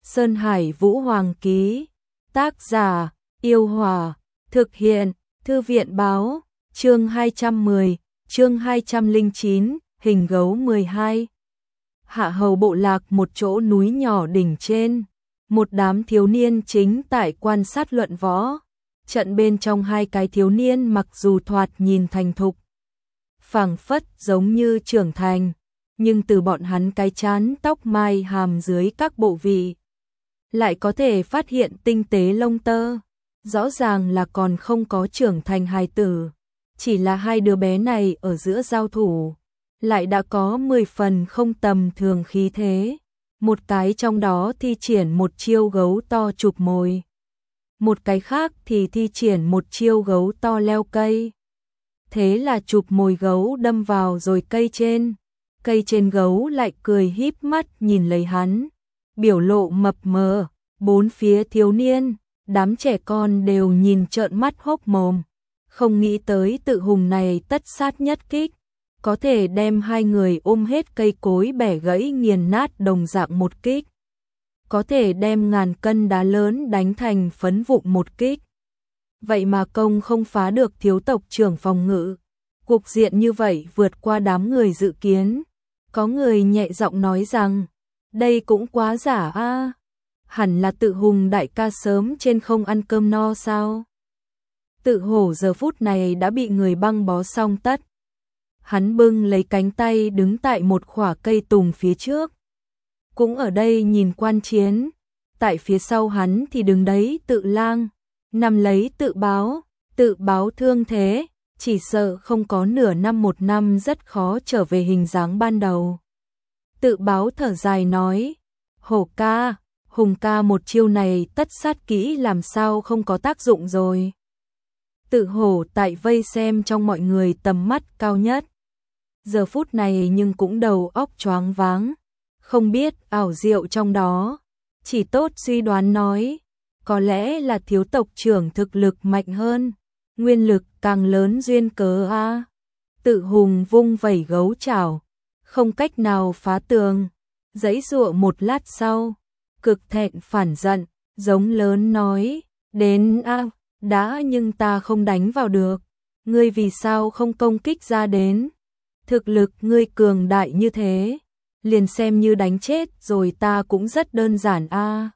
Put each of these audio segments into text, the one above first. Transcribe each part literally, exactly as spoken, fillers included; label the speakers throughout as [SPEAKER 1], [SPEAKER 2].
[SPEAKER 1] Sơn Hải Vũ Hoàng ký. Tác giả: Yêu Hòa. Thực hiện: Thư viện báo. Chương hai trăm mười, chương hai trăm lẻ chín, hình gấu mười hai. Hạ hầu bộ lạc một chỗ núi nhỏ đỉnh trên. Một đám thiếu niên chính tại quan sát luận võ. Trận bên trong hai cái thiếu niên mặc dù thoạt nhìn thành thục, phảng phất giống như trưởng thành, nhưng từ bọn hắn cái trán tóc mai hàm dưới các bộ vị lại có thể phát hiện tinh tế lông tơ, rõ ràng là còn không có trưởng thành hài tử. Chỉ là hai đứa bé này ở giữa giao thủ lại đã có mười phần không tầm thường khí thế. Một cái trong đó thi triển một chiêu gấu to chụp mồi, một cái khác thì thi triển một chiêu gấu to leo cây. Thế là chụp mồi gấu đâm vào rồi cây trên, cây trên gấu lại cười híp mắt nhìn lấy hắn, biểu lộ mập mờ. Bốn phía thiếu niên, đám trẻ con đều nhìn trợn mắt hốc mồm, không nghĩ tới Tự Hùng này tất sát nhất kích, có thể đem hai người ôm hết cây cối bẻ gãy nghiền nát đồng dạng một kích, có thể đem ngàn cân đá lớn đánh thành phấn vụn một kích. Vậy mà công không phá được thiếu tộc trưởng phòng ngự. Cục diện như vậy vượt qua đám người dự kiến. Có người nhẹ giọng nói rằng, đây cũng quá giả a, hẳn là Tự Hùng đại ca sớm trên không ăn cơm no sao. Tự Hổ giờ phút này đã bị người băng bó xong tất. Hắn bưng lấy cánh tay đứng tại một khỏa cây tùng phía trước, cũng ở đây nhìn quan chiến. Tại phía sau hắn thì đứng đấy Tự Lang, nằm lấy Tự Báo. Tự Báo thương thế, chỉ sợ không có nửa năm một năm rất khó trở về hình dáng ban đầu. Tự Báo thở dài nói, Hổ ca, Hùng ca một chiêu này tất sát kỹ làm sao không có tác dụng rồi. Tự Hổ tại vây xem trong mọi người tầm mắt cao nhất, giờ phút này nhưng cũng đầu óc choáng váng, không biết ảo diệu trong đó. Chỉ tốt suy đoán nói, có lẽ là thiếu tộc trưởng thực lực mạnh hơn, nguyên lực càng lớn duyên cớ a. Tự Hùng vung vẩy gấu chảo, không cách nào phá tường, giãy giụa một lát sau, cực thẹn phản giận, giống lớn nói, đến a, à, đã nhưng ta không đánh vào được, ngươi vì sao không công kích ra đến? Thực lực ngươi cường đại như thế, liền xem như đánh chết rồi ta cũng rất đơn giản a. À.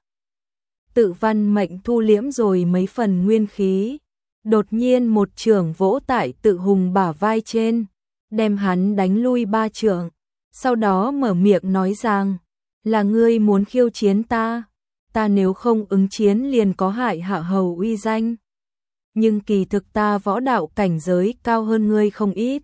[SPEAKER 1] Tự Văn Mệnh thu liễm rồi mấy phần nguyên khí, đột nhiên một chưởng vỗ tại Tự Hùng bả vai trên, đem hắn đánh lui ba chưởng, sau đó mở miệng nói rằng, là ngươi muốn khiêu chiến ta, ta nếu không ứng chiến liền có hại hạ hầu uy danh. Nhưng kỳ thực ta võ đạo cảnh giới cao hơn ngươi không ít,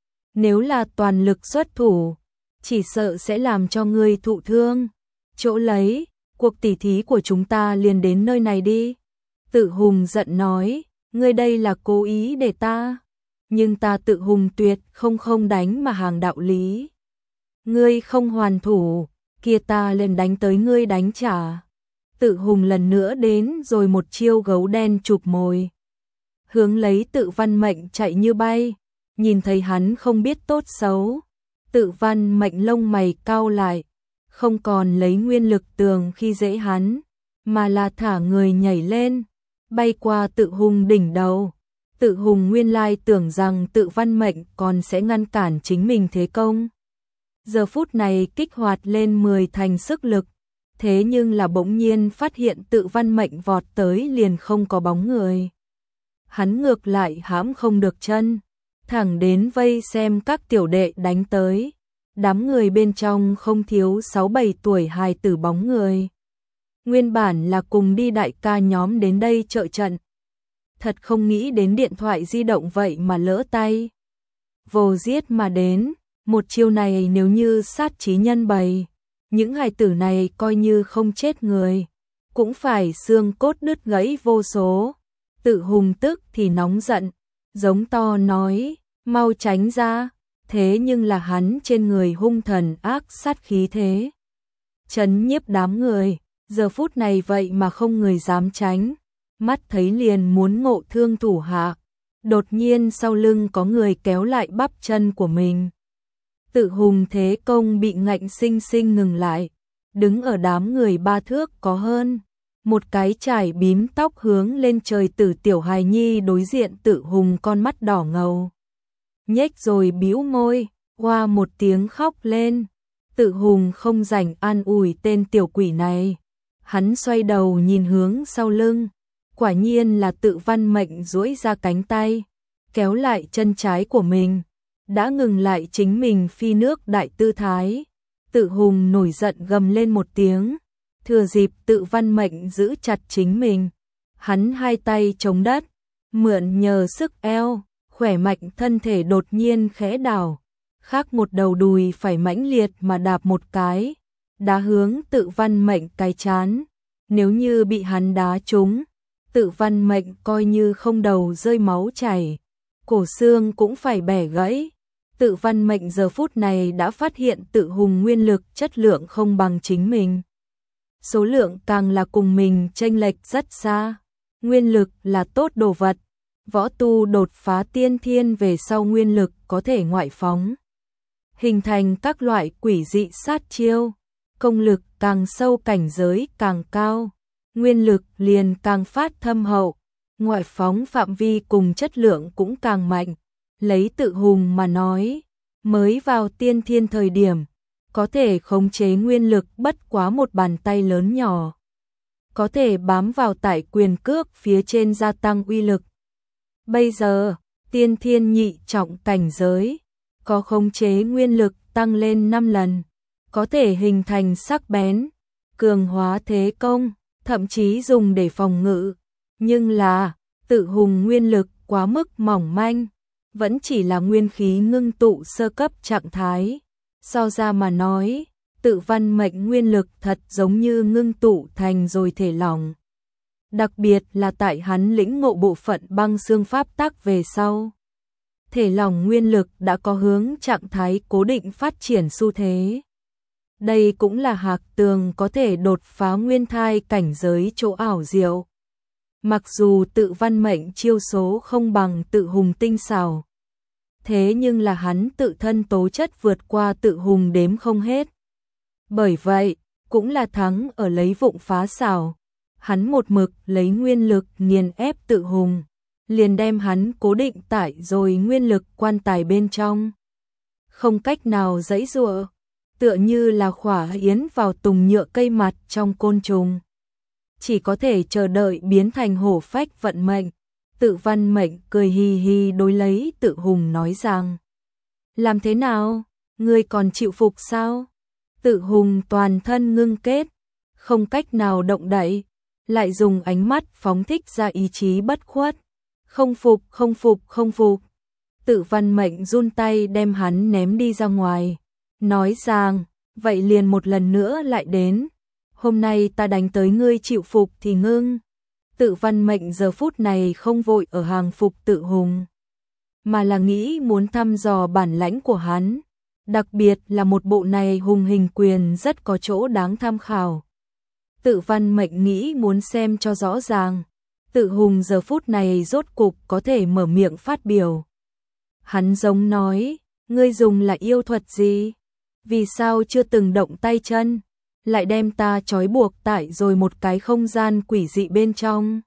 [SPEAKER 1] nếu là toàn lực xuất thủ, chỉ sợ sẽ làm cho ngươi thụ thương. Chỗ lấy, cuộc tỉ thí của chúng ta liền đến nơi này đi. Tự Hùng giận nói, ngươi đây là cố ý để ta, nhưng ta Tự Hùng tuyệt không không đánh mà hàng đạo lý. Ngươi không hoàn thủ, kia ta liền đánh tới ngươi đánh trả. Tự Hùng lần nữa đến rồi một chiêu gấu đen chụp mồi, hướng lấy Tự Văn Mệnh chạy như bay. Nhìn thấy hắn không biết tốt xấu, Tự Văn Mệnh lông mày cau lại, không còn lấy nguyên lực tường khi dễ hắn, mà là thả người nhảy lên, bay qua Tự Hùng đỉnh đầu. Tự Hùng nguyên lai tưởng rằng Tự Văn Mệnh còn sẽ ngăn cản chính mình thế công, giờ phút này kích hoạt lên mười thành sức lực, thế nhưng là bỗng nhiên phát hiện Tự Văn Mệnh vọt tới liền không có bóng người. Hắn ngược lại hãm không được chân, thẳng đến vây xem các tiểu đệ đánh tới. Đám người bên trong không thiếu sáu bảy tuổi hài tử bóng người. Nguyên bản là cùng đi đại ca nhóm đến đây trợ trận. Thật không nghĩ đến điện thoại di động vậy mà lỡ tay. Vô giết mà đến, một chiêu này nếu như sát chí nhân bày, những hài tử này coi như không chết người, cũng phải xương cốt đứt gãy vô số. Tự Hùng tức thì nóng giận, giống to nói, mau tránh ra. Thế nhưng là hắn trên người hung thần ác sát khí thế, chấn nhiếp đám người, giờ phút này vậy mà không người dám tránh, mắt thấy liền muốn ngộ thương thủ hạ. Đột nhiên sau lưng có người kéo lại bắp chân của mình. Tự Hùng thế công bị ngạnh sinh sinh ngừng lại, đứng ở đám người ba thước có hơn, một cái chải bím tóc hướng lên trời Tử tiểu hài nhi đối diện Tự Hùng con mắt đỏ ngầu. Nhếch rồi bĩu môi, oa một tiếng khóc lên. Tự Hùng không rảnh an ủi tên tiểu quỷ này. Hắn xoay đầu nhìn hướng sau lưng, quả nhiên là Tự Văn Mệnh duỗi ra cánh tay, kéo lại chân trái của mình, đã ngừng lại chính mình phi nước đại tư thái. Tự Hùng nổi giận gầm lên một tiếng, thừa dịp Tự Văn Mệnh giữ chặt chính mình, hắn hai tay chống đất, mượn nhờ sức eo, khỏe mạnh thân thể đột nhiên khẽ đảo, khác một đầu đùi phải mãnh liệt mà đạp một cái, đá hướng Tự Văn Mệnh cái chán. Nếu như bị hắn đá trúng, Tự Văn Mệnh coi như không đầu rơi máu chảy, cổ xương cũng phải bẻ gãy. Tự Văn Mệnh giờ phút này đã phát hiện Tự Hùng nguyên lực chất lượng không bằng chính mình. Số lượng càng là cùng mình chênh lệch rất xa. Nguyên lực là tốt đồ vật, võ tu đột phá tiên thiên về sau nguyên lực có thể ngoại phóng, hình thành các loại quỷ dị sát chiêu, công lực càng sâu cảnh giới càng cao, nguyên lực liền càng phát thâm hậu, ngoại phóng phạm vi cùng chất lượng cũng càng mạnh. Lấy Tự Hùng mà nói, mới vào tiên thiên thời điểm, có thể khống chế nguyên lực bất quá một bàn tay lớn nhỏ, có thể bám vào tại quyền cước phía trên gia tăng uy lực. Bây giờ, tiên thiên nhị trọng cảnh giới, có khống chế nguyên lực tăng lên năm lần, có thể hình thành sắc bén, cường hóa thế công, thậm chí dùng để phòng ngự. Nhưng là, Tự Hùng nguyên lực quá mức mỏng manh, vẫn chỉ là nguyên khí ngưng tụ sơ cấp trạng thái. So ra mà nói, Tự Văn Mệnh nguyên lực thật giống như ngưng tụ thành rồi thể lỏng. Đặc biệt là tại hắn lĩnh ngộ bộ phận băng xương pháp tắc về sau. Thể lỏng nguyên lực đã có hướng trạng thái cố định phát triển xu thế. Đây cũng là Hạc Tường có thể đột phá nguyên thai cảnh giới chỗ ảo diệu. Mặc dù Tự Văn Mệnh chiêu số không bằng Tự Hùng tinh xảo, thế nhưng là hắn tự thân tố chất vượt qua Tự Hùng đếm không hết. Bởi vậy, cũng là thắng ở lấy vụng phá xảo. Hắn một mực lấy nguyên lực nghiền ép Tự Hùng, liền đem hắn cố định tại rồi nguyên lực quan tài bên trong. Không cách nào giãy giụa, tựa như là khỏa yến vào tùng nhựa cây mặt trong côn trùng. Chỉ có thể chờ đợi biến thành hổ phách vận mệnh. Tự Văn Mệnh cười hì hì đối lấy Tự Hùng nói rằng: làm thế nào, ngươi còn chịu phục sao? Tự Hùng toàn thân ngưng kết, không cách nào động đậy, lại dùng ánh mắt phóng thích ra ý chí bất khuất. Không phục, không phục, không phục. Tự Văn Mệnh run tay đem hắn ném đi ra ngoài, nói rằng: vậy liền một lần nữa lại đến. Hôm nay ta đánh tới ngươi chịu phục thì ngưng. Tự Văn Mệnh giờ phút này không vội ở hàng phục Tự Hùng, mà là nghĩ muốn thăm dò bản lãnh của hắn. Đặc biệt là một bộ này hùng hình quyền rất có chỗ đáng tham khảo. Tự Văn Mệnh nghĩ muốn xem cho rõ ràng, Tự Hùng giờ phút này rốt cục có thể mở miệng phát biểu. Hắn giống nói: ngươi dùng là yêu thuật gì? Vì sao chưa từng động tay chân, lại đem ta trói buộc tại rồi một cái không gian quỷ dị bên trong?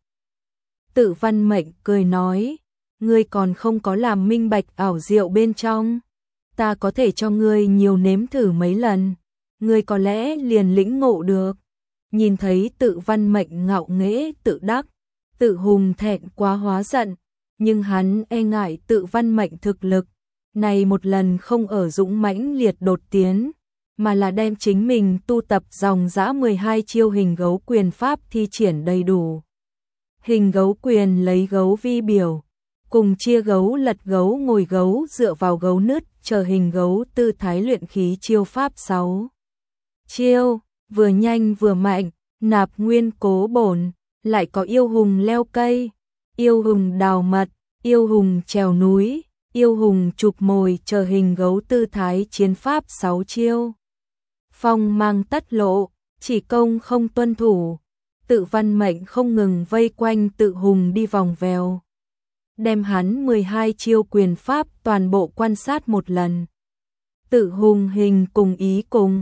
[SPEAKER 1] Tự Văn Mệnh cười nói: ngươi còn không có làm minh bạch ảo diệu bên trong, ta có thể cho ngươi nhiều nếm thử mấy lần, ngươi có lẽ liền lĩnh ngộ được. Nhìn thấy Tự Văn Mệnh ngạo nghễ tự đắc, Tự Hùng thẹn quá hóa giận, nhưng hắn e ngại Tự Văn Mệnh thực lực, này một lần không ở dũng mãnh liệt đột tiến, mà là đem chính mình tu tập dòng dã mười hai chiêu hình gấu quyền pháp thi triển đầy đủ. Hình gấu quyền lấy gấu vi biểu, cùng chia gấu lật gấu ngồi gấu dựa vào gấu nứt chờ hình gấu tư thái luyện khí chiêu pháp sáu. Chiêu, vừa nhanh vừa mạnh, nạp nguyên cố bổn, lại có yêu hùng leo cây, yêu hùng đào mật, yêu hùng trèo núi, yêu hùng chụp mồi chờ hình gấu tư thái chiến pháp sáu chiêu. Phong mang tất lộ, chỉ công không tuân thủ. Tự Văn Mệnh không ngừng vây quanh Tự Hùng đi vòng vèo, đem hắn mười hai chiêu quyền pháp toàn bộ quan sát một lần. Tự Hùng hình cùng ý cùng,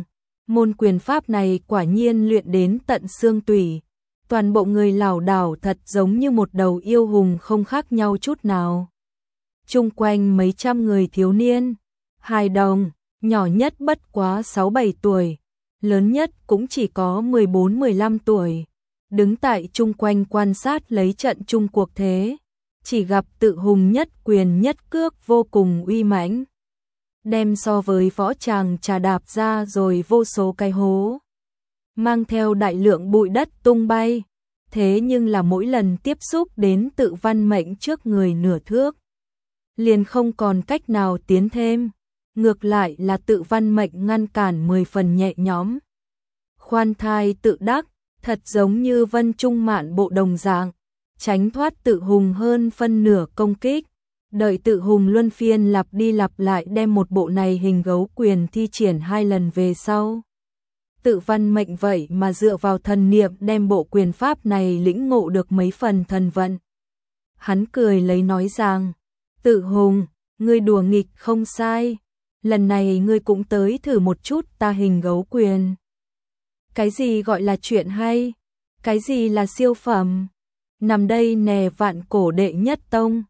[SPEAKER 1] Môn quyền pháp này quả nhiên luyện đến tận xương tủy, toàn bộ người lảo đảo thật giống như một đầu yêu hùng không khác nhau chút nào. Chung quanh mấy trăm người thiếu niên, hài đồng, nhỏ nhất bất quá sáu bảy tuổi, lớn nhất cũng chỉ có mười bốn mười lăm tuổi, đứng tại chung quanh quan sát lấy trận chung cuộc thế, chỉ gặp Tự Hùng nhất quyền nhất cước vô cùng uy mãnh, đem so với võ tràng trà đạp ra rồi vô số cái hố, mang theo đại lượng bụi đất tung bay, thế nhưng là mỗi lần tiếp xúc đến Tự Văn Mệnh trước người nửa thước, liền không còn cách nào tiến thêm, ngược lại là Tự Văn Mệnh ngăn cản mười phần nhẹ nhõm. Khoan thai tự đắc, thật giống như Vân Trung Mạn bộ đồng dạng, tránh thoát Tự Hùng hơn phân nửa công kích. Đợi Tự Hùng luân phiên lặp đi lặp lại đem một bộ này hình gấu quyền thi triển hai lần về sau. Tự Văn Mệnh vậy mà dựa vào thần niệm đem bộ quyền pháp này lĩnh ngộ được mấy phần thần vận. Hắn cười lấy nói rằng, Tự Hùng, ngươi đùa nghịch không sai, lần này ngươi cũng tới thử một chút ta hình gấu quyền. Cái gì gọi là chuyện hay? Cái gì là siêu phẩm? Nằm đây nè vạn cổ đệ nhất tông.